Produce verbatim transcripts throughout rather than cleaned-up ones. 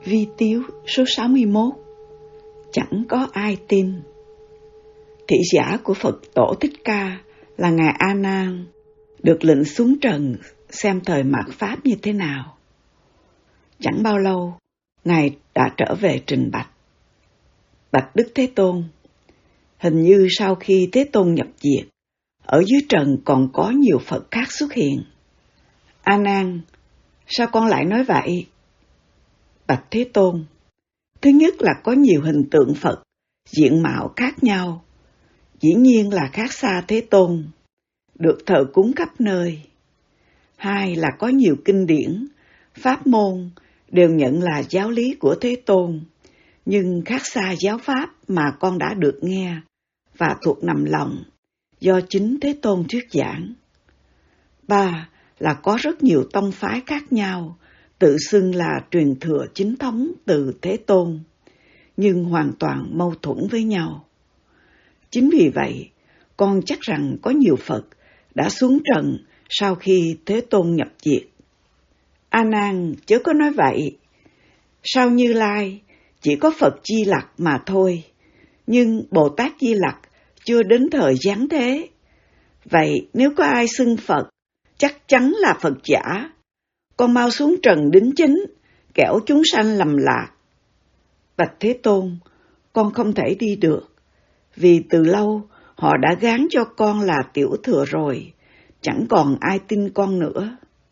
Vi Tiếu số sáu mươi mốt. Chẳng có ai tin. Thị giả của Phật Tổ Thích Ca là Ngài A Nan được lệnh xuống trần xem thời mạt Pháp như thế nào. Chẳng bao lâu, Ngài đã trở về trình bạch. Bạch Đức Thế Tôn, hình như sau khi Thế Tôn nhập diệt, ở dưới trần còn có nhiều Phật khác xuất hiện. A Nan, sao con lại nói vậy? Bạch Thế Tôn, thứ nhất là có nhiều hình tượng Phật, diện mạo khác nhau, dĩ nhiên là khác xa Thế Tôn, được thờ cúng khắp nơi. Hai là có nhiều kinh điển, pháp môn đều nhận là giáo lý của Thế Tôn, nhưng khác xa giáo pháp mà con đã được nghe và thuộc nằm lòng do chính Thế Tôn thuyết giảng. Ba là có rất nhiều tông phái khác nhau, tự xưng là truyền thừa chính thống từ Thế Tôn, nhưng hoàn toàn mâu thuẫn với nhau. Chính vì vậy, con chắc rằng có nhiều Phật đã xuống trần sau khi Thế Tôn nhập diệt. A Nan, chớ có nói vậy. Sau Như Lai, chỉ có Phật Di Lặc mà thôi, nhưng Bồ Tát Di Lặc chưa đến thời giáng thế. Vậy nếu có ai xưng Phật, chắc chắn là Phật giả. Con mau xuống trần đính chính, kẻo chúng sanh lầm lạc. Bạch Thế Tôn, con không thể đi được, vì từ lâu họ đã gán cho con là tiểu thừa rồi, chẳng còn ai tin con nữa.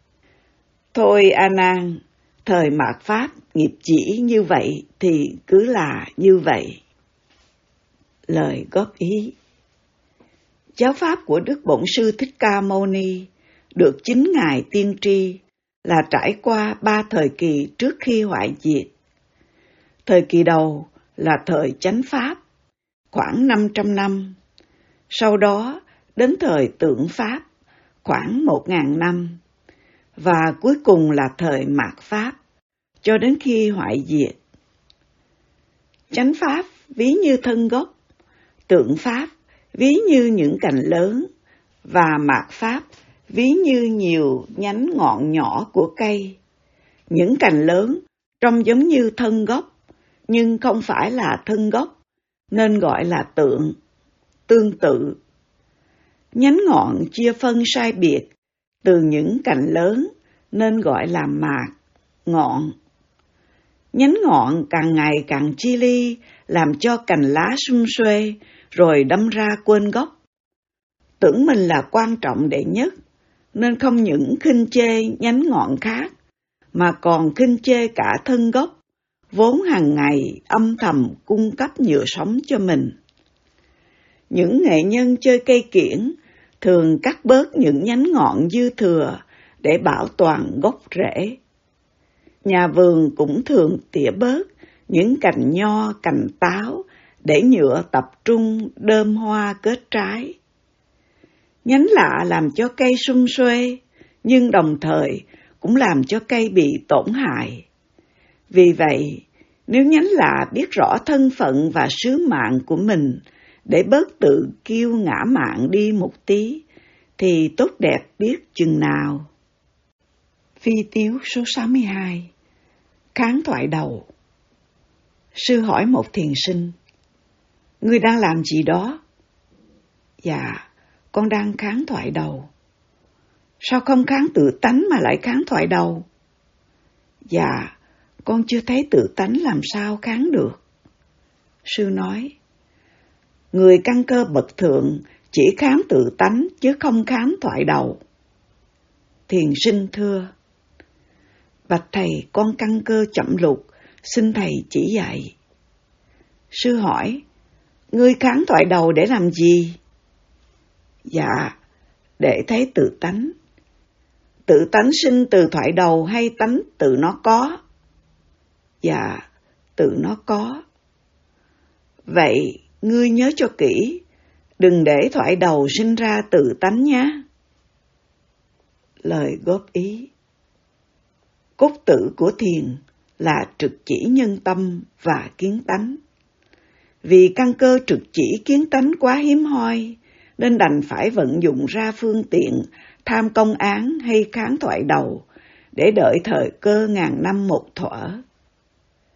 Thôi A Nan, thời mạt Pháp nghiệp chỉ như vậy thì cứ là như vậy. Lời góp ý. Giáo pháp của Đức Bổn Sư Thích Ca Mâu Ni được chính Ngài tiên tri là trải qua ba thời kỳ trước khi hoại diệt. Thời kỳ đầu là thời chánh pháp, khoảng năm trăm năm. Sau đó đến thời tượng pháp, khoảng một nghìn năm. Và cuối cùng là thời mạt pháp, cho đến khi hoại diệt. Chánh pháp ví như thân gốc, tượng pháp ví như những cành lớn, và mạt pháp ví như nhiều nhánh ngọn nhỏ của cây. Những cành lớn trông giống như thân gốc, nhưng không phải là thân gốc, nên gọi là tượng, tương tự. Nhánh ngọn chia phân sai biệt từ những cành lớn, nên gọi là mạt, ngọn. Nhánh ngọn càng ngày càng chi ly, làm cho cành lá sum xuê, rồi đâm ra quên gốc. Tưởng mình là quan trọng đệ nhất, nên không những khinh chê nhánh ngọn khác, mà còn khinh chê cả thân gốc, vốn hàng ngày âm thầm cung cấp nhựa sống cho mình. Những nghệ nhân chơi cây kiểng thường cắt bớt những nhánh ngọn dư thừa để bảo toàn gốc rễ. Nhà vườn cũng thường tỉa bớt những cành nho, cành táo để nhựa tập trung đơm hoa kết trái. Nhánh lạ làm cho cây sum xuê, nhưng đồng thời cũng làm cho cây bị tổn hại. Vì vậy, nếu nhánh lạ biết rõ thân phận và sứ mạng của mình để bớt tự kiêu ngã mạn đi một tí, thì tốt đẹp biết chừng nào. Vi Tiếu số sáu mươi hai. Kháng thoại đầu. Sư hỏi một thiền sinh, ngươi đang làm gì đó? Dạ, con đang kháng thoại đầu. Sao không kháng tự tánh mà lại kháng thoại đầu? Dạ, con chưa thấy tự tánh làm sao kháng được. Sư nói, người căn cơ bậc thượng chỉ kháng tự tánh chứ không kháng thoại đầu. Thiền sinh thưa, bạch thầy, con căn cơ chậm lục, xin thầy chỉ dạy. Sư hỏi, ngươi kháng thoại đầu để làm gì? Dạ, để thấy tự tánh. Tự tánh sinh từ thoại đầu hay tánh tự nó có? Dạ, tự nó có. Vậy, ngươi nhớ cho kỹ, đừng để thoại đầu sinh ra tự tánh nhé. Lời góp ý. Cốt tử của thiền là trực chỉ nhân tâm và kiến tánh. Vì căn cơ trực chỉ kiến tánh quá hiếm hoi, nên đành phải vận dụng ra phương tiện tham công án hay kháng thoại đầu để đợi thời cơ ngàn năm một thuở.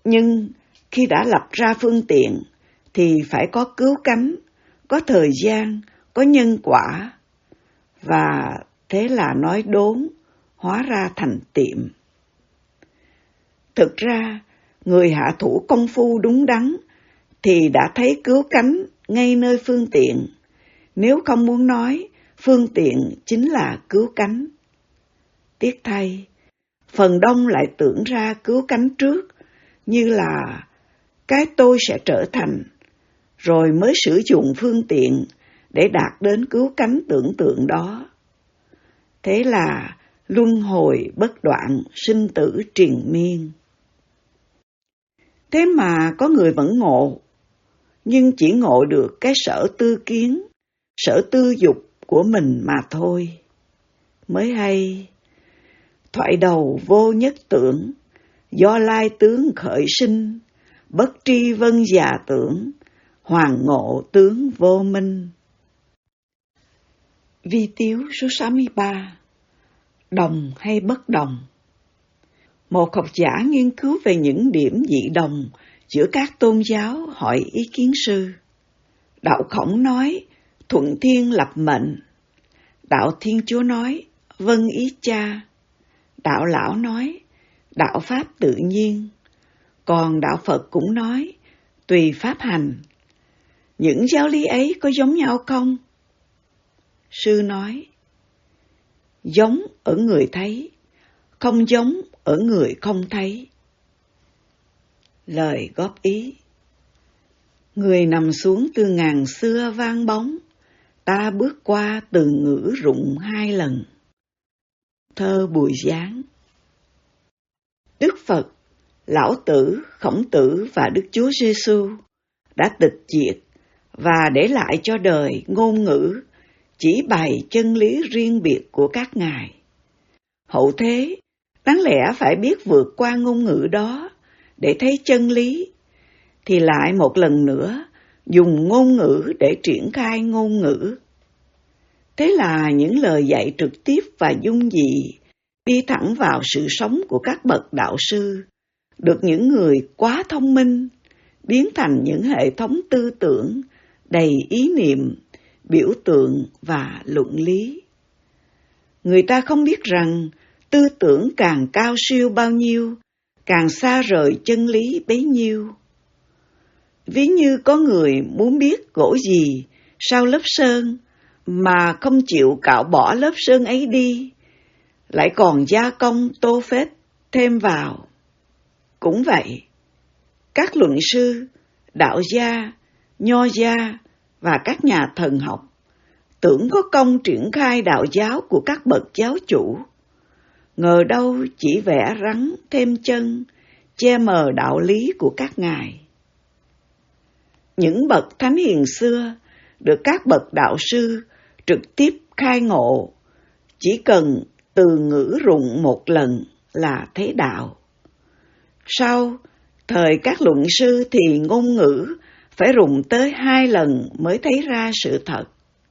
Nhưng khi đã lập ra phương tiện thì phải có cứu cánh, có thời gian, có nhân quả. Và thế là nói đốn, hóa ra thành tiệm. Thực ra, người hạ thủ công phu đúng đắn thì đã thấy cứu cánh ngay nơi phương tiện. Nếu không muốn nói, phương tiện chính là cứu cánh. Tiếc thay, phần đông lại tưởng ra cứu cánh trước, như là cái tôi sẽ trở thành, rồi mới sử dụng phương tiện để đạt đến cứu cánh tưởng tượng đó. Thế là luân hồi bất đoạn, sinh tử triền miên. Thế mà có người vẫn ngộ, nhưng chỉ ngộ được cái sở tư kiến, sở tư dục của mình mà thôi. Mới hay, thoại đầu vô nhất tưởng, do lai tướng khởi sinh, bất tri vân già tưởng, hoàng ngộ tướng vô minh. Vi tiếu số sáu mươi ba. Đồng hay bất đồng? Một học giả nghiên cứu về những điểm dị đồng giữa các tôn giáo hỏi ý kiến sư. Đạo Khổng nói, thuận thiên lập mệnh. Đạo Thiên Chúa nói, vâng ý cha. Đạo Lão nói, đạo Pháp tự nhiên. Còn đạo Phật cũng nói, tùy Pháp hành. Những giáo lý ấy có giống nhau không? Sư nói, giống ở người thấy, không giống ở người không thấy. Lời góp ý. Người nằm xuống từ ngàn xưa vang bóng, ta bước qua từ ngữ rụng hai lần. Thơ Bùi Giáng. Đức Phật, Lão Tử, Khổng Tử và Đức Chúa Giêsu đã tịch diệt và để lại cho đời ngôn ngữ chỉ bày chân lý riêng biệt của các ngài. Hậu thế, đáng lẽ phải biết vượt qua ngôn ngữ đó để thấy chân lý, thì lại một lần nữa dùng ngôn ngữ để triển khai ngôn ngữ. Thế là những lời dạy trực tiếp và dung dị đi thẳng vào sự sống của các bậc đạo sư, được những người quá thông minh biến thành những hệ thống tư tưởng đầy ý niệm, biểu tượng và luận lý. Người ta không biết rằng tư tưởng càng cao siêu bao nhiêu, càng xa rời chân lý bấy nhiêu. Ví như có người muốn biết gỗ gì sau lớp sơn mà không chịu cạo bỏ lớp sơn ấy đi, lại còn gia công tô phết thêm vào. Cũng vậy, các luận sư, đạo gia, nho gia và các nhà thần học tưởng có công triển khai đạo giáo của các bậc giáo chủ, ngờ đâu chỉ vẽ rắn thêm chân, che mờ đạo lý của các ngài. Những bậc thánh hiền xưa được các bậc đạo sư trực tiếp khai ngộ, chỉ cần từ ngữ rụng một lần là thấy đạo. Sau thời các luận sư thì ngôn ngữ phải rụng tới hai lần mới thấy ra sự thật.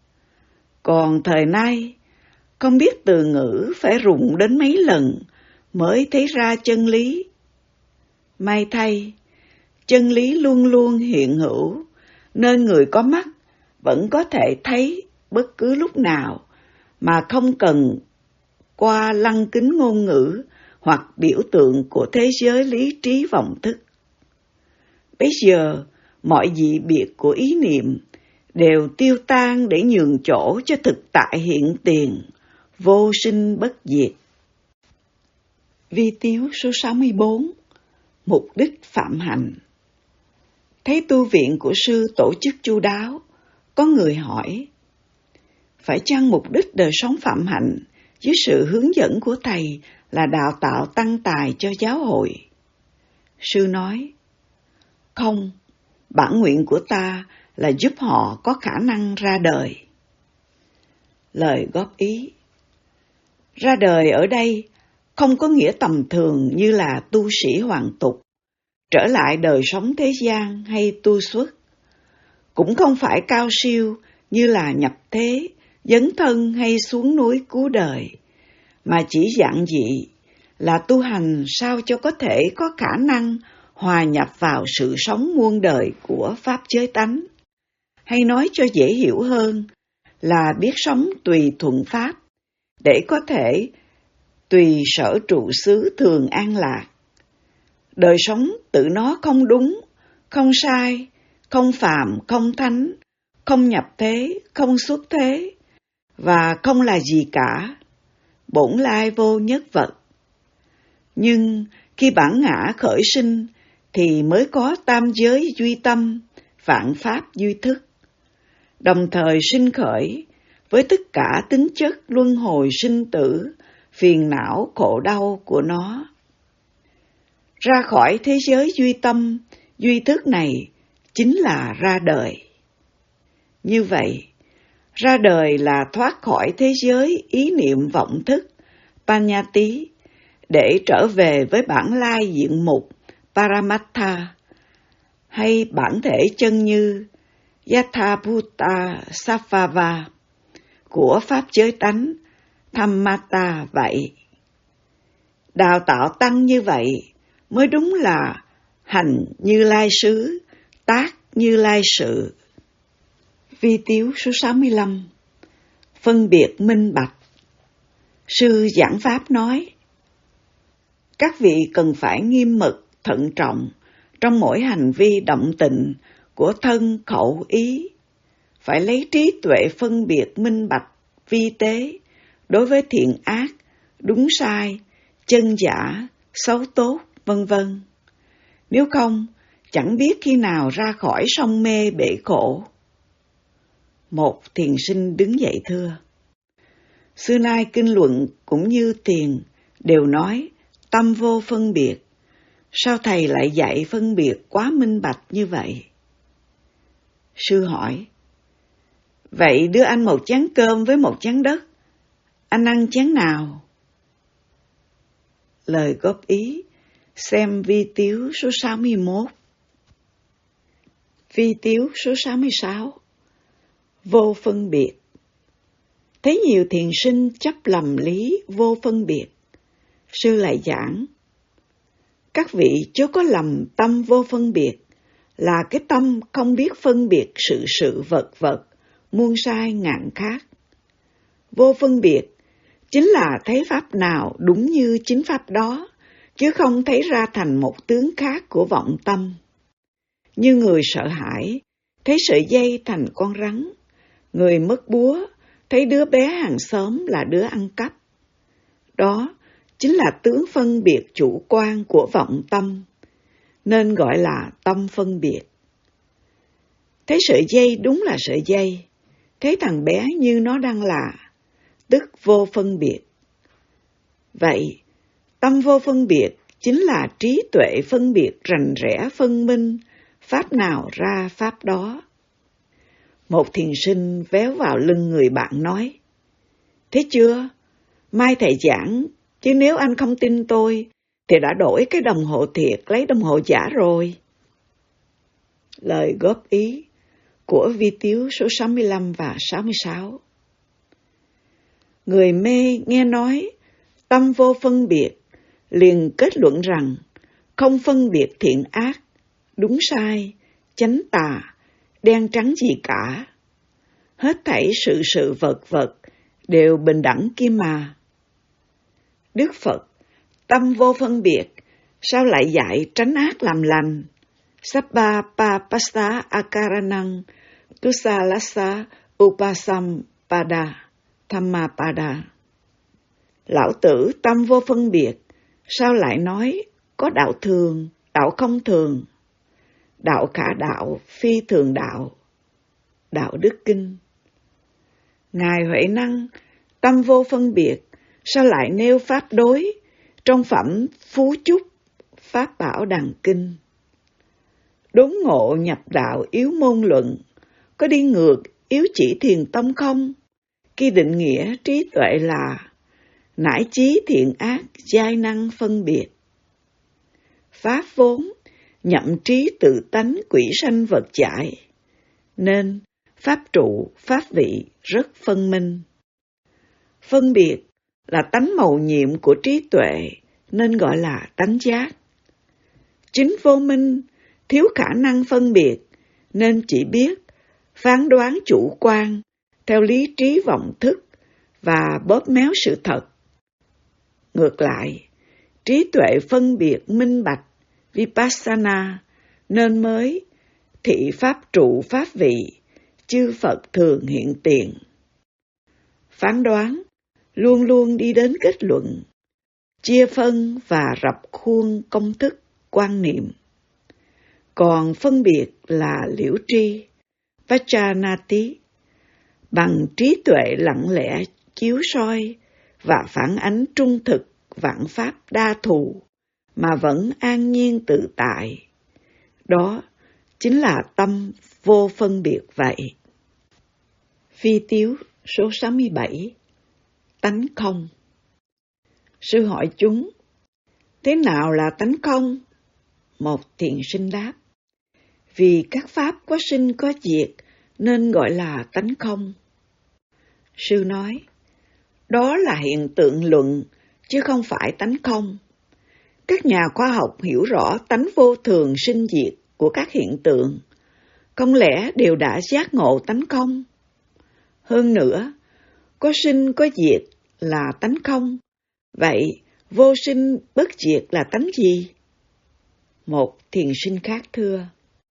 Còn thời nay, không biết từ ngữ phải rụng đến mấy lần mới thấy ra chân lý. May thay, chân lý luôn luôn hiện hữu, nên người có mắt vẫn có thể thấy bất cứ lúc nào mà không cần qua lăng kính ngôn ngữ hoặc biểu tượng của thế giới lý trí vọng thức. Bây giờ, mọi dị biệt của ý niệm đều tiêu tan để nhường chỗ cho thực tại hiện tiền, vô sinh bất diệt. Vi tiếu số sáu mươi bốn. Mục đích phạm hạnh. Thấy tu viện của sư tổ chức chu đáo, có người hỏi, phải chăng mục đích đời sống phạm hạnh dưới sự hướng dẫn của thầy là đào tạo tăng tài cho giáo hội? Sư nói, không, bản nguyện của ta là giúp họ có khả năng ra đời. Lời góp ý. Ra đời ở đây không có nghĩa tầm thường như là tu sĩ hoàn tục, trở lại đời sống thế gian hay tu xuất. Cũng không phải cao siêu như là nhập thế, dấn thân hay xuống núi cứu đời, mà chỉ giản dị là tu hành sao cho có thể có khả năng hòa nhập vào sự sống muôn đời của pháp giới tánh, hay nói cho dễ hiểu hơn là biết sống tùy thuận pháp, để có thể tùy sở trụ xứ thường an lạc. Đời sống tự nó không đúng, không sai, không phạm, không thánh, không nhập thế, không xuất thế, và không là gì cả, bổn lai vô nhất vật. Nhưng khi bản ngã khởi sinh thì mới có tam giới duy tâm, vạn pháp duy thức, đồng thời sinh khởi với tất cả tính chất luân hồi sinh tử, phiền não khổ đau của nó. Ra khỏi thế giới duy tâm, duy thức này chính là ra đời. Như vậy, ra đời là thoát khỏi thế giới ý niệm vọng thức, Panyati, để trở về với bản lai diện mục, Paramattha, hay bản thể chân như, Yathabhuta Savava, của pháp giới tánh, Dhammata vậy. Đào tạo tăng như vậy mới đúng là hành Như Lai xứ, tác Như Lai sự. Vi tiếu số sáu mươi lăm. Phân biệt minh bạch. Sư giảng pháp nói, các vị cần phải nghiêm mực, thận trọng trong mỗi hành vi động tịnh của thân, khẩu, ý, phải lấy trí tuệ phân biệt minh bạch, vi tế đối với thiện ác, đúng sai, chân giả, xấu tốt, vân vân. Nếu không, chẳng biết khi nào ra khỏi sông mê bể khổ. Một thiền sinh đứng dậy thưa: xưa nay kinh luận cũng như thiền đều nói tâm vô phân biệt, sao thầy lại dạy phân biệt quá minh bạch như vậy? Sư hỏi: vậy đưa anh một chén cơm với một chén đất, anh ăn chén nào? Lời góp ý xem vi tiếu số sáu mươi mốt. Vi tiếu số sáu mươi sáu. Vô phân biệt. Thấy nhiều thiền sinh chấp lầm lý vô phân biệt, sư lại giảng: các vị chớ có lầm tâm vô phân biệt là cái tâm không biết phân biệt sự sự vật vật, muôn sai ngàn khác. Vô phân biệt chính là thấy pháp nào đúng như chính pháp đó, chứ không thấy ra thành một tướng khác của vọng tâm. Như người sợ hãi thấy sợi dây thành con rắn, người mất búa thấy đứa bé hàng xóm là đứa ăn cắp. Đó chính là tướng phân biệt chủ quan của vọng tâm, nên gọi là tâm phân biệt. Thấy sợi dây đúng là sợi dây, thấy thằng bé như nó đang là, tức vô phân biệt. Vậy, tâm vô phân biệt chính là trí tuệ phân biệt rành rẽ phân minh, pháp nào ra pháp đó. Một thiền sinh véo vào lưng người bạn nói: thế chưa? Mai thầy giảng, chứ nếu anh không tin tôi, thì đã đổi cái đồng hồ thiệt lấy đồng hồ giả rồi. Lời góp ý của vi tiếu số sáu mươi lăm và sáu mươi sáu. Người mê nghe nói tâm vô phân biệt, liền kết luận rằng không phân biệt thiện ác, đúng sai, chánh tà, đen trắng gì cả. Hết thảy sự sự vật vật đều bình đẳng kia mà. Đức Phật, tâm vô phân biệt, sao lại dạy tránh ác làm lành? Sabba papassa akaranang kusalasa upasampada thammapada. Lão tử tâm vô phân biệt, sao lại nói có đạo thường, đạo không thường, đạo khả đạo, phi thường đạo, đạo đức kinh. Ngài Huệ Năng tâm vô phân biệt, sao lại nêu pháp đối trong phẩm Phú Chúc, Pháp Bảo Đàn Kinh? Đốn ngộ nhập đạo yếu môn luận, có đi ngược yếu chỉ thiền tông không? Khi định nghĩa trí tuệ là nải chí thiện ác giai năng phân biệt. Pháp vốn nhậm trí tự tánh quỷ sanh vật chạy, nên pháp trụ, pháp vị rất phân minh. Phân biệt là tánh mầu nhiệm của trí tuệ, nên gọi là tánh giác. Chính vô minh, thiếu khả năng phân biệt, nên chỉ biết phán đoán chủ quan theo lý trí vọng thức và bóp méo sự thật. Ngược lại, trí tuệ phân biệt minh bạch Vipassana nên mới thị pháp trụ pháp vị, chư Phật thường hiện tiền. Phán đoán luôn luôn đi đến kết luận, chia phân và rập khuôn công thức quan niệm. Còn phân biệt là liễu tri, Vajjanati, bằng trí tuệ lặng lẽ chiếu soi và phản ánh trung thực vạn pháp đa thù mà vẫn an nhiên tự tại. Đó chính là tâm vô phân biệt vậy. Phi tiếu số sáu mươi bảy. Tánh không. Sư hỏi chúng, thế nào là tánh không? Một thiền sinh đáp, vì các pháp có sinh có diệt nên gọi là tánh không. Sư nói, đó là hiện tượng luận, chứ không phải tánh không. Các nhà khoa học hiểu rõ tánh vô thường sinh diệt của các hiện tượng, không lẽ đều đã giác ngộ tánh không? Hơn nữa, có sinh có diệt là tánh không, vậy vô sinh bất diệt là tánh gì? Một thiền sinh khác thưa,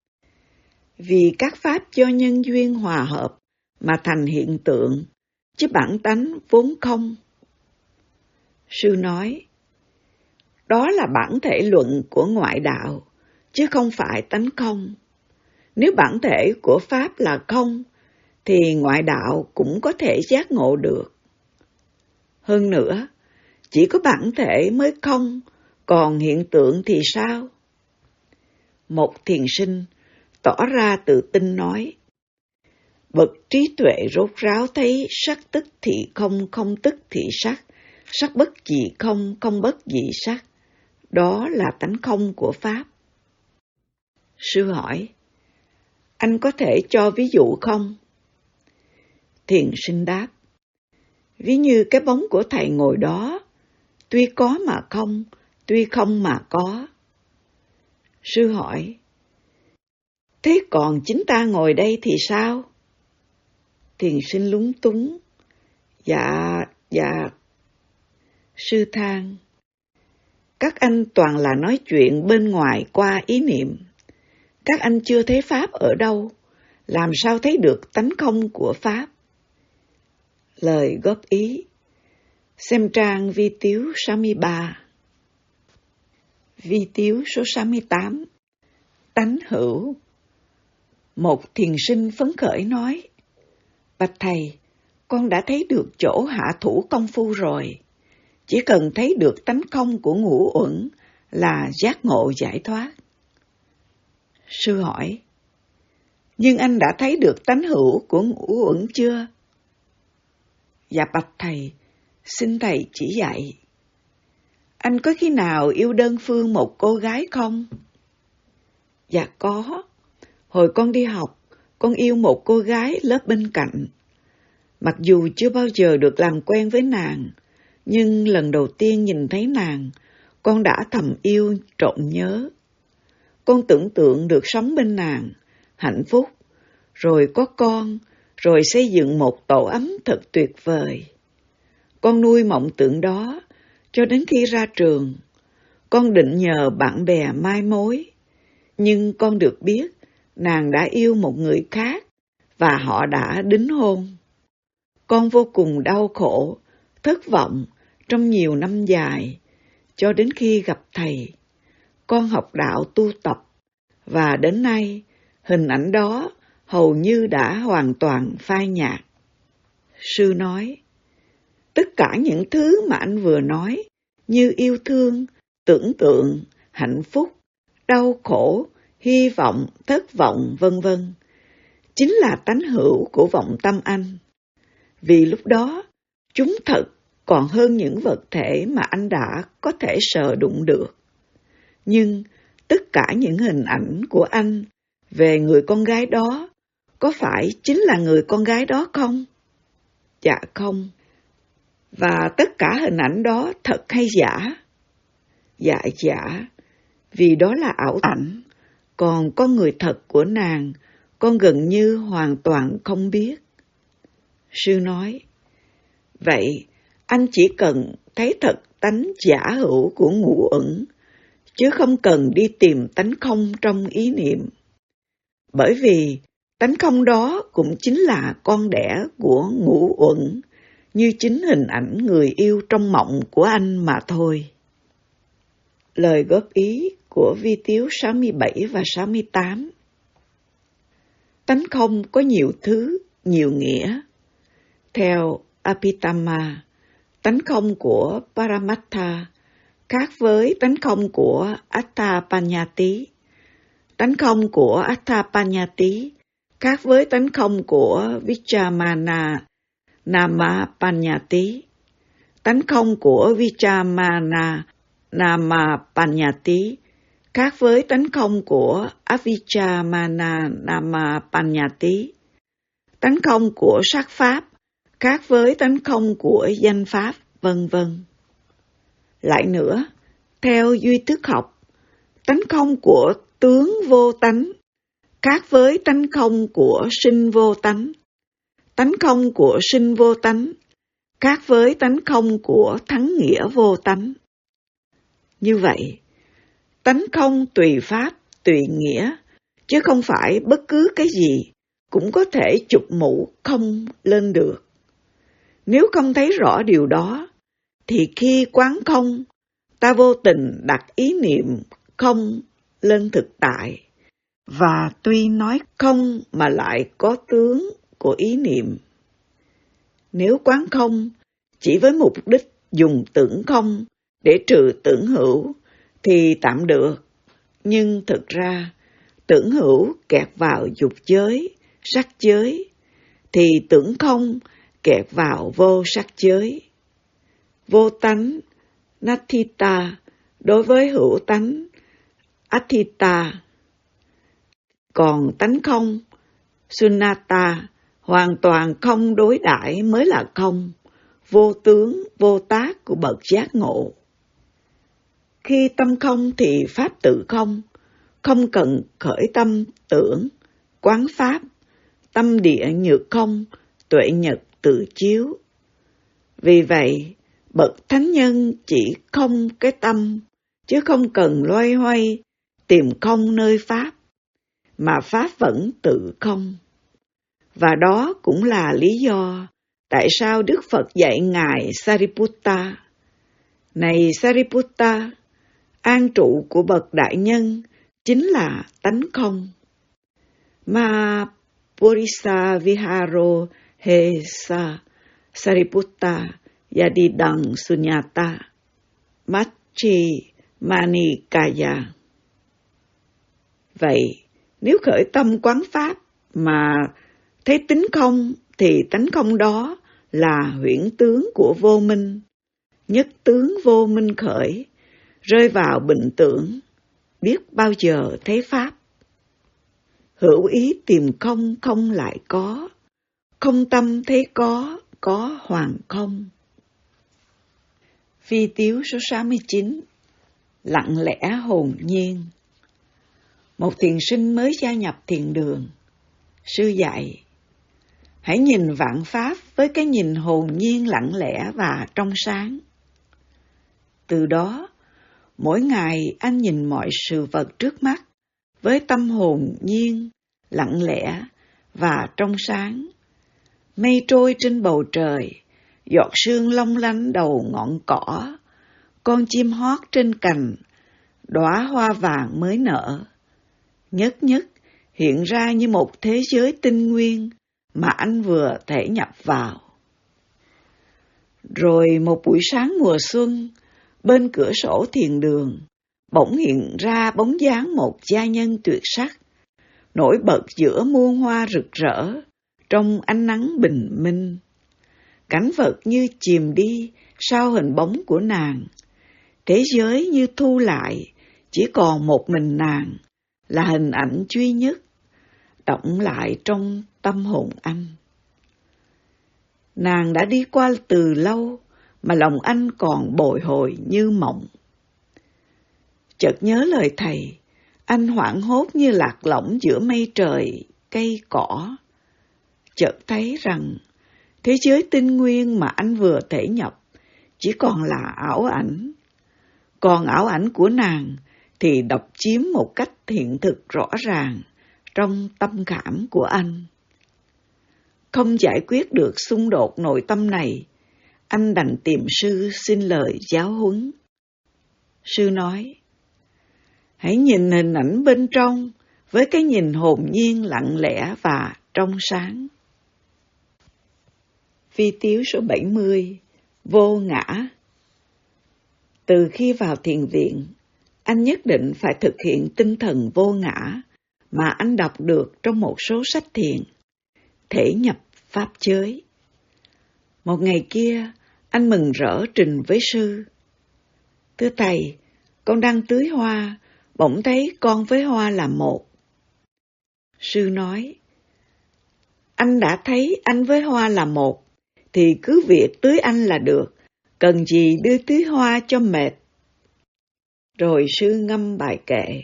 vì các pháp do nhân duyên hòa hợp mà thành hiện tượng, chứ bản tánh vốn không. Sư nói, đó là bản thể luận của ngoại đạo, chứ không phải tánh không. Nếu bản thể của pháp là không, thì ngoại đạo cũng có thể giác ngộ được. Hơn nữa, chỉ có bản thể mới không, còn hiện tượng thì sao? Một thiền sinh tỏ ra tự tin nói, bậc trí tuệ rốt ráo thấy sắc tức thì không, không tức thì sắc, sắc bất dị không, không bất dị sắc. Đó là tánh không của pháp. Sư hỏi, anh có thể cho ví dụ không? Thiền sinh đáp, ví như cái bóng của thầy ngồi đó, tuy có mà không, tuy không mà có. Sư hỏi, thế còn chính ta ngồi đây thì sao? Thiền sinh lúng túng, dạ, dạ. Sư than, các anh toàn là nói chuyện bên ngoài qua ý niệm. Các anh chưa thấy pháp ở đâu, làm sao thấy được tánh không của pháp? Lời góp ý, xem trang vi tiếu sáu mươi ba. Vi tiếu số sáu mươi tám. Tánh hữu. Một thiền sinh phấn khởi nói, bạch thầy, con đã thấy được chỗ hạ thủ công phu rồi. Chỉ cần thấy được tánh không của ngũ uẩn là giác ngộ giải thoát. Sư hỏi, nhưng anh đã thấy được tánh hữu của ngũ uẩn chưa? Dạ bạch thầy, xin thầy chỉ dạy. Anh có khi nào yêu đơn phương một cô gái không? Dạ có. Hồi con đi học, con yêu một cô gái lớp bên cạnh. Mặc dù chưa bao giờ được làm quen với nàng, nhưng lần đầu tiên nhìn thấy nàng, con đã thầm yêu trộm nhớ. Con tưởng tượng được sống bên nàng, hạnh phúc, rồi có con, rồi xây dựng một tổ ấm thật tuyệt vời. Con nuôi mộng tưởng đó, cho đến khi ra trường. Con định nhờ bạn bè mai mối, nhưng con được biết nàng đã yêu một người khác và họ đã đính hôn. Con vô cùng đau khổ, thất vọng trong nhiều năm dài, cho đến khi gặp thầy. Con học đạo tu tập, và đến nay hình ảnh đó hầu như đã hoàn toàn phai nhạt. Sư nói, tất cả những thứ mà anh vừa nói, như yêu thương, tưởng tượng, hạnh phúc, đau khổ, hy vọng, thất vọng, vân vân, chính là tánh hữu của vọng tâm anh. Vì lúc đó, chúng thật còn hơn những vật thể mà anh đã có thể sờ đụng được. Nhưng tất cả những hình ảnh của anh về người con gái đó, có phải chính là người con gái đó không? Dạ không. Và tất cả hình ảnh đó thật hay giả? Dạ giả. vì đó là ảo ảnh, còn con người thật của nàng, con gần như hoàn toàn không biết. Sư nói, vậy anh chỉ cần thấy thật tánh giả hữu của ngũ uẩn, chứ không cần đi tìm tánh không trong ý niệm. Bởi vì tánh không đó cũng chính là con đẻ của ngũ uẩn, như chính hình ảnh người yêu trong mộng của anh mà thôi. Lời góp ý của Vi Tiếu sáu mươi bảy và sáu mươi tám. Tánh không có nhiều thứ, nhiều nghĩa. Theo Abhidhamma, tánh không của Paramattha khác với tánh không của Atthapanyati. Tánh không của Atthapanyati khác với tánh không của Vichamana Namapanyati. Tánh không của Vichamana Namapanyati khác với tánh không của Avichamana Namapanyati. Tánh không của sắc pháp khác với tánh không của danh pháp, vân vân. Lại nữa, theo duy thức học, tánh không của tướng vô tánh khác với tánh không của sinh vô tánh. Tánh không của sinh vô tánh khác với tánh không của thắng nghĩa vô tánh. Như vậy, tánh không tùy pháp, tùy nghĩa, chứ không phải bất cứ cái gì cũng có thể chụp mũ không lên được. Nếu không thấy rõ điều đó, thì khi quán không, ta vô tình đặt ý niệm không lên thực tại, và tuy nói không mà lại có tướng của ý niệm. Nếu quán không chỉ với mục đích dùng tưởng không để trừ tưởng hữu thì tạm được, nhưng thực ra tưởng hữu kẹt vào dục giới, sắc giới, thì tưởng không kẹt vào vô sắc giới. Vô tánh, Nathita, đối với hữu tánh, Athita. Còn tánh không, Sunnata, hoàn toàn không đối đãi mới là không, vô tướng, vô tác của bậc giác ngộ. Khi tâm không thì pháp tự không, không cần khởi tâm tưởng, quán pháp, tâm địa nhược không, tuệ nhật tự chiếu. Vì vậy, bậc thánh nhân chỉ không cái tâm, chứ không cần loay hoay tìm không nơi pháp, mà pháp vẫn tự không. Và đó cũng là lý do tại sao Đức Phật dạy Ngài Sariputta: Này Sariputta, an trụ của bậc đại nhân chính là tánh không. Ma Purisa Viharo Hesa Sariputta Yadidang Sunyata Machi Manikaya. Vậy, nếu khởi tâm quán pháp mà thấy tính không, thì tánh không đó là huyễn tướng của vô minh. Nhất tướng vô minh khởi, rơi vào bình tưởng, biết bao giờ thấy pháp. Hữu ý tìm không, không lại có, không tâm thấy có, có hoàn không. Phi Tiếu số sáu mươi chín. Lặng lẽ hồn nhiên. Một thiền sinh mới gia nhập thiền đường. Sư dạy: hãy nhìn vạn pháp với cái nhìn hồn nhiên lặng lẽ và trong sáng. Từ đó, mỗi ngày anh nhìn mọi sự vật trước mắt với tâm hồn nhiên, lặng lẽ và trong sáng. Mây trôi trên bầu trời, giọt sương long lanh đầu ngọn cỏ, con chim hót trên cành, đóa hoa vàng mới nở. Nhất nhất hiện ra như một thế giới tinh nguyên mà anh vừa thể nhập vào. Rồi một buổi sáng mùa xuân, bên cửa sổ thiền đường, bỗng hiện ra bóng dáng một gia nhân tuyệt sắc, nổi bật giữa muôn hoa rực rỡ, trong ánh nắng bình minh. Cảnh vật như chìm đi sau hình bóng của nàng, thế giới như thu lại, chỉ còn một mình nàng, là hình ảnh duy nhất, đọng lại trong tâm hồn anh. Nàng đã đi qua từ lâu, mà lòng anh còn bồi hồi như mộng. Chợt nhớ lời thầy, anh hoảng hốt như lạc lõng giữa mây trời, cây cỏ. Chợt thấy rằng thế giới tinh nguyên mà anh vừa thể nhập chỉ còn là ảo ảnh. Còn ảo ảnh của nàng thì độc chiếm một cách hiện thực rõ ràng trong tâm khảm của anh. Không giải quyết được xung đột nội tâm này, anh đành tìm sư xin lời giáo huấn. Sư nói, hãy nhìn hình ảnh bên trong với cái nhìn hồn nhiên lặng lẽ và trong sáng. Vi tiếu số bảy mươi, vô ngã. Từ khi vào thiền viện, anh nhất định phải thực hiện tinh thần vô ngã mà anh đọc được trong một số sách thiền, thể nhập pháp giới. Một ngày kia, anh mừng rỡ trình với sư. Thưa thầy, con đang tưới hoa, bỗng thấy con với hoa là một. Sư nói, anh đã thấy anh với hoa là một, thì cứ việc tưới anh là được, cần gì đưa tưới hoa cho mệt. Rồi sư ngâm bài kệ.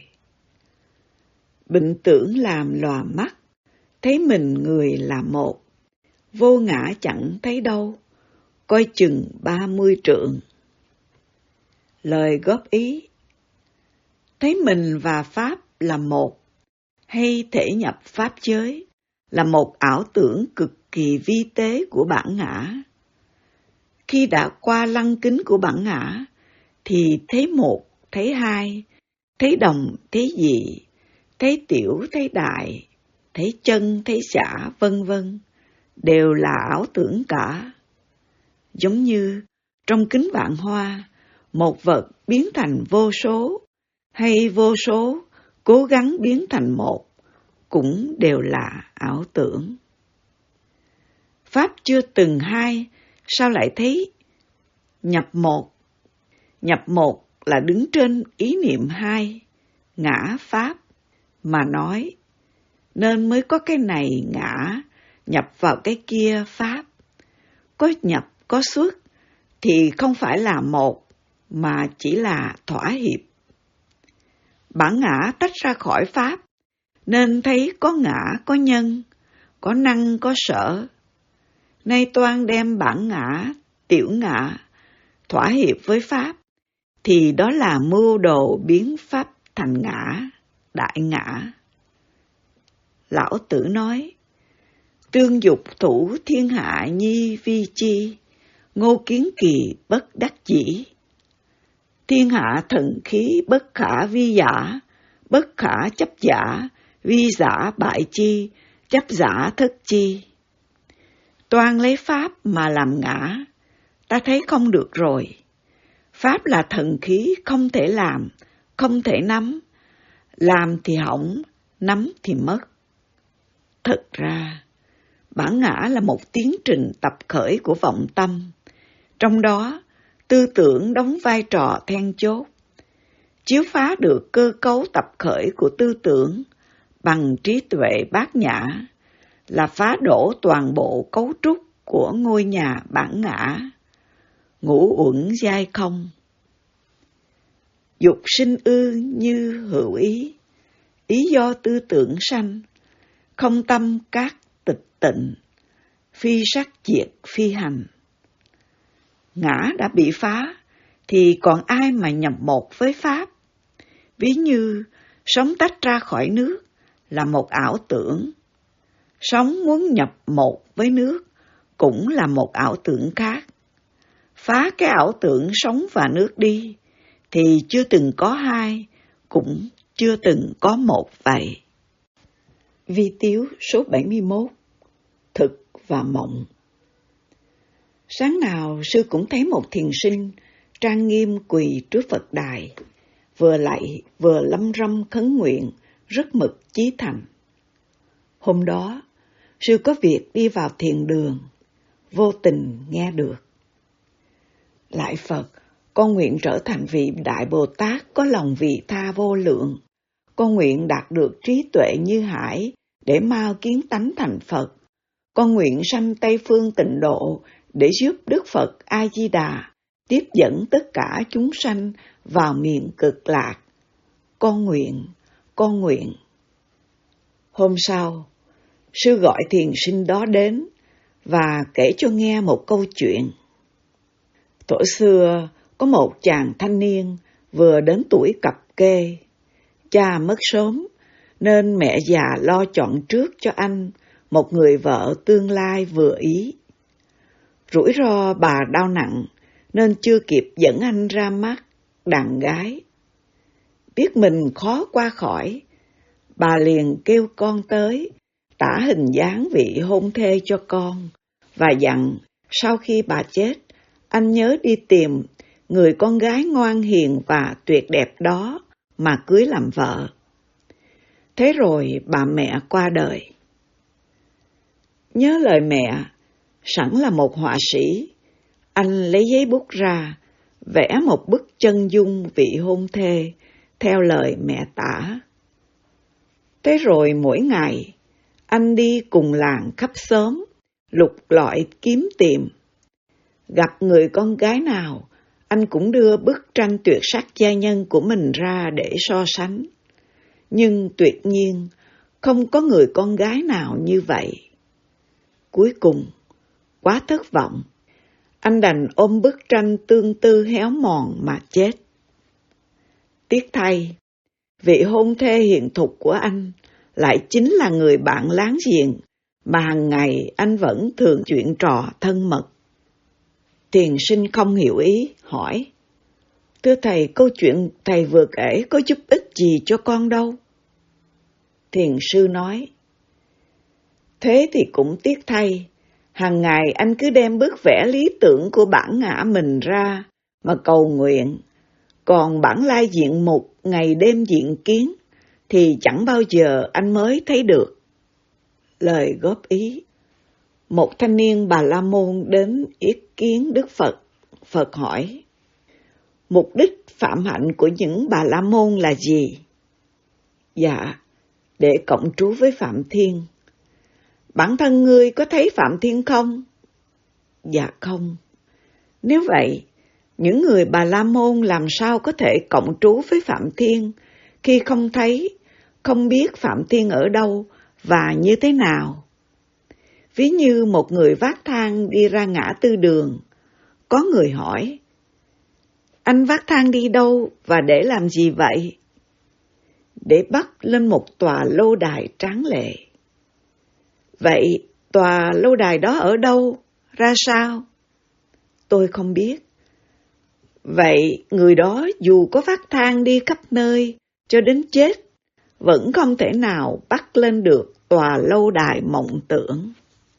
Bệnh tưởng làm lòa mắt, thấy mình người là một, vô ngã chẳng thấy đâu, coi chừng ba mươi trượng. Lời góp ý, thấy mình và Pháp là một, hay thể nhập Pháp giới, là một ảo tưởng cực kỳ vi tế của bản ngã. Khi đã qua lăng kính của bản ngã, thì thấy một, thấy hai, thấy đồng, thấy dị, thấy tiểu, thấy đại, thấy chân, thấy xả, vân vân, đều là ảo tưởng cả. Giống như trong kính vạn hoa, một vật biến thành vô số, hay vô số cố gắng biến thành một, cũng đều là ảo tưởng. Pháp chưa từng hai, sao lại thấy nhập một? Nhập một là đứng trên ý niệm hai, ngã Pháp, mà nói, nên mới có cái này ngã, nhập vào cái kia Pháp. Có nhập, có xuất, thì không phải là một, mà chỉ là thỏa hiệp. Bản ngã tách ra khỏi Pháp, nên thấy có ngã, có nhân, có năng, có sở. Nay toan đem bản ngã, tiểu ngã, thỏa hiệp với Pháp, thì đó là mưu đồ biến Pháp thành ngã, đại ngã. Lão Tử nói, tương dục thủ thiên hạ nhi vi chi, ngô kiến kỳ bất đắc dĩ. Thiên hạ thần khí bất khả vi giả, bất khả chấp giả, vi giả bại chi, chấp giả thất chi. Toan lấy Pháp mà làm ngã, ta thấy không được rồi. Pháp là thần khí không thể làm, không thể nắm. Làm thì hỏng, nắm thì mất. Thật ra, bản ngã là một tiến trình tập khởi của vọng tâm. Trong đó, tư tưởng đóng vai trò then chốt. Chiếu phá được cơ cấu tập khởi của tư tưởng bằng trí tuệ bát nhã là phá đổ toàn bộ cấu trúc của ngôi nhà bản ngã, ngũ uẩn giai không. Dục sinh ư như hữu ý, ý do tư tưởng sanh, không tâm các tịch tịnh, phi sắc diệt phi hành. Ngã đã bị phá, thì còn ai mà nhập một với Pháp? Ví như sống tách ra khỏi nước là một ảo tưởng, sống muốn nhập một với nước cũng là một ảo tưởng khác. Phá cái ảo tưởng sống và nước đi, thì chưa từng có hai, cũng chưa từng có một vậy. Vi tiếu số bảy mươi mốt, thực và mộng. Sáng nào sư cũng thấy một thiền sinh trang nghiêm quỳ trước Phật đài, vừa lạy vừa lâm râm khấn nguyện, rất mực chí thành. Hôm đó, sư có việc đi vào thiền đường, vô tình nghe được. Lạy Phật, con nguyện trở thành vị Đại Bồ Tát có lòng vị tha vô lượng. Con nguyện đạt được trí tuệ như hải để mau kiến tánh thành Phật. Con nguyện sanh Tây Phương Tịnh Độ để giúp Đức Phật A Di Đà tiếp dẫn tất cả chúng sanh vào miền Cực Lạc, con nguyện, con nguyện. Hôm sau, sư gọi thiền sinh đó đến và kể cho nghe một câu chuyện. Thuở xưa, có một chàng thanh niên vừa đến tuổi cập kê. Cha mất sớm, nên mẹ già lo chọn trước cho anh một người vợ tương lai vừa ý. Rủi ro bà đau nặng, nên chưa kịp dẫn anh ra mắt đàn gái. Biết mình khó qua khỏi, bà liền kêu con tới, tả hình dáng vị hôn thê cho con, và dặn sau khi bà chết, anh nhớ đi tìm người con gái ngoan hiền và tuyệt đẹp đó mà cưới làm vợ. Thế rồi bà mẹ qua đời. Nhớ lời mẹ, sẵn là một họa sĩ, anh lấy giấy bút ra, vẽ một bức chân dung vị hôn thê, theo lời mẹ tả. Thế rồi mỗi ngày, anh đi cùng làng khắp xóm, lục lọi kiếm tìm. Gặp người con gái nào, anh cũng đưa bức tranh tuyệt sắc gia nhân của mình ra để so sánh. Nhưng tuyệt nhiên, không có người con gái nào như vậy. Cuối cùng, quá thất vọng, anh đành ôm bức tranh tương tư héo mòn mà chết. Tiếc thay, vị hôn thê hiện thục của anh lại chính là người bạn láng giềng mà hàng ngày anh vẫn thường chuyện trò thân mật. Thiền sinh không hiểu ý, hỏi: Thưa thầy, câu chuyện thầy vừa kể có giúp ích gì cho con đâu? Thiền sư nói: Thế thì cũng tiếc thay, hàng ngày anh cứ đem bức vẽ lý tưởng của bản ngã mình ra mà cầu nguyện, còn bản lai diện mục ngày đêm diện kiến thì chẳng bao giờ anh mới thấy được. Lời góp ý: Một thanh niên Bà La Môn đến yết kiến Đức Phật. Phật hỏi: Mục đích phạm hạnh của những Bà La Môn là gì? Dạ, để cộng trú với Phạm Thiên. Bản thân ngươi có thấy Phạm Thiên không? Dạ không. Nếu vậy, những người Bà La Môn làm sao có thể cộng trú với Phạm Thiên khi không thấy, không biết Phạm Thiên ở đâu và như thế nào? Ví như một người vác thang đi ra ngã tư đường, có người hỏi: Anh vác thang đi đâu và để làm gì vậy? Để bắt lên một tòa lâu đài tráng lệ. Vậy tòa lâu đài đó ở đâu, ra sao? Tôi không biết. Vậy người đó dù có vác thang đi khắp nơi cho đến chết, vẫn không thể nào bắt lên được tòa lâu đài mộng tưởng.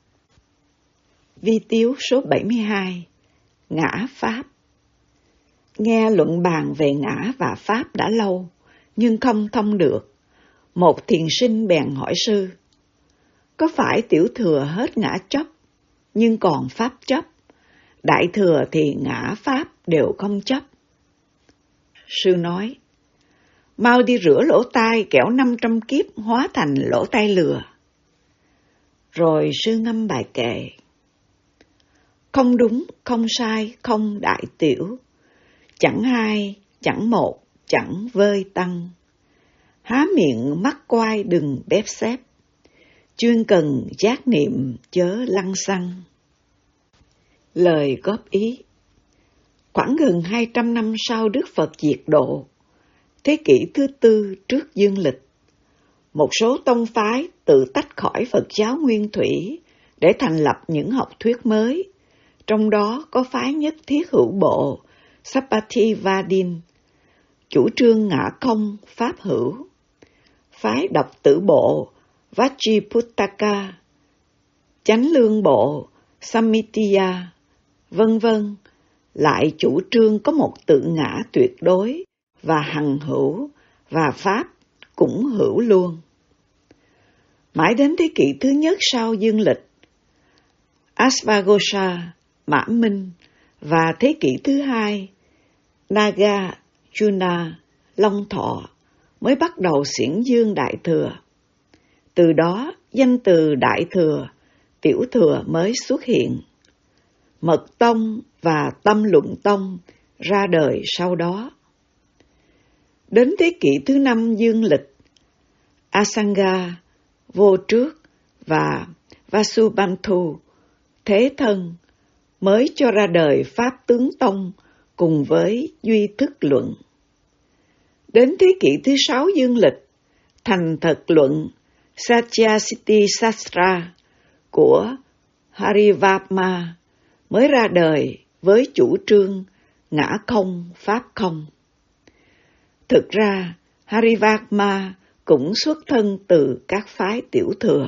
Vi tiếu số bảy mươi hai. Ngã Pháp. Nghe luận bàn về ngã và Pháp đã lâu, nhưng không thông được. Một thiền sinh bèn hỏi sư: Có phải tiểu thừa hết ngã chấp, nhưng còn Pháp chấp? Đại thừa thì ngã Pháp đều không chấp. Sư nói: Mau đi rửa lỗ tai, kẻo năm trăm kiếp hóa thành lỗ tai lừa. Rồi sư ngâm bài kệ: Không đúng, không sai, không đại tiểu, chẳng hai, chẳng một, chẳng vơi tăng. Há miệng mắt quai đừng bép xép, chuyên cần giác niệm chớ lăng xăng. Lời góp ý: Khoảng gần hai trăm năm sau Đức Phật diệt độ, thế kỷ thứ tư trước dương lịch, một số tông phái tự tách khỏi Phật giáo nguyên thủy để thành lập những học thuyết mới, trong đó có phái nhất thiết hữu bộ Sappatthivadin, chủ trương ngã không pháp hữu, phái độc tử bộ Vajjiputtaka, chánh lương bộ Sammittiya, vân vân, lại chủ trương có một tự ngã tuyệt đối và hằng hữu, và pháp cũng hữu luôn. Mãi đến thế kỷ thứ nhất sau dương lịch, Asvaghosa, Mã Minh, và thế kỷ thứ hai, Nagarjuna, Long Thọ mới bắt đầu xiển dương Đại Thừa. Từ đó, danh từ Đại Thừa, Tiểu Thừa mới xuất hiện. Mật Tông và Tâm Luận Tông ra đời sau đó. Đến thế kỷ thứ năm dương lịch, Asanga, Vô Trước và Vasubandhu, Thế Thân, mới cho ra đời Pháp Tướng Tông cùng với Duy Thức Luận. Đến thế kỷ thứ sáu dương lịch, Thành Thật Luận Satyasiddhi Sastra của Harivarma mới ra đời với chủ trương ngã không, pháp không. Thực ra, Harivarma cũng xuất thân từ các phái tiểu thừa.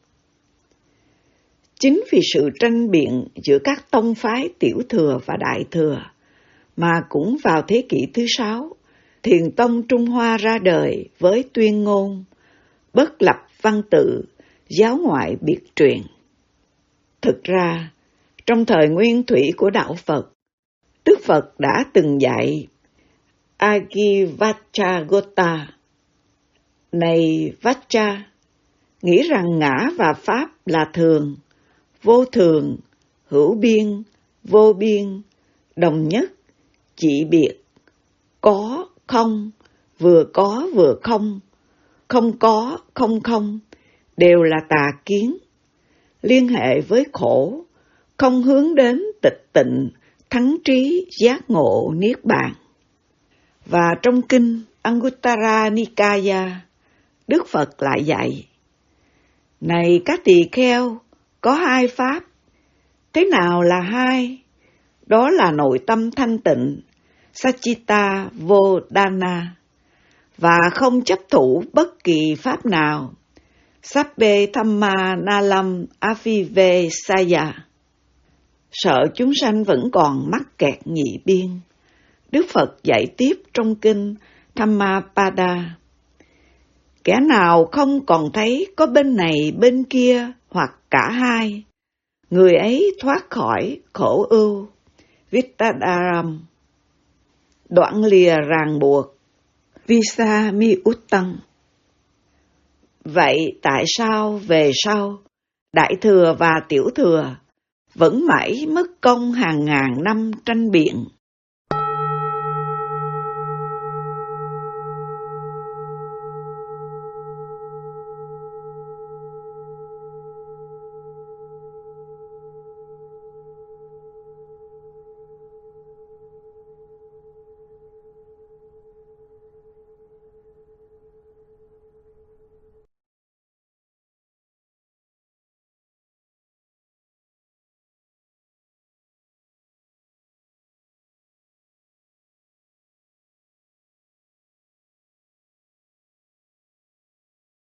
Chính vì sự tranh biện giữa các tông phái tiểu thừa và đại thừa, mà cũng vào thế kỷ thứ sáu, Thiền tông Trung Hoa ra đời với tuyên ngôn bất lập văn tự, giáo ngoại biệt truyền. Thực ra, trong thời nguyên thủy của đạo Phật, Đức Phật đã từng dạy Agivachagota, này Vacha, nghĩ rằng ngã và pháp là thường, vô thường, hữu biên, vô biên, đồng nhất, chỉ biệt, có, không, vừa có vừa không, không có, không không, đều là tà kiến, liên hệ với khổ, không hướng đến tịch tịnh, thắng trí, giác ngộ, niết bàn. Và trong kinh Anguttara Nikaya, Đức Phật lại dạy, này các tỳ kheo, có hai pháp. Thế nào là hai? Đó là nội tâm thanh tịnh, Saccita Vodana, và không chấp thủ bất kỳ pháp nào, Sabbe Thamma Nalam Avivesaya. Sợ chúng sanh vẫn còn mắc kẹt nhị biên, Đức Phật dạy tiếp trong kinh Dhammapada, kẻ nào không còn thấy có bên này bên kia hoặc cả hai, người ấy thoát khỏi khổ ưu, Vittadaram, đoạn lìa ràng buộc, Visa mi Uttam. Vậy tại sao về sau, đại thừa và tiểu thừa vẫn mãi mất công hàng ngàn năm tranh biện?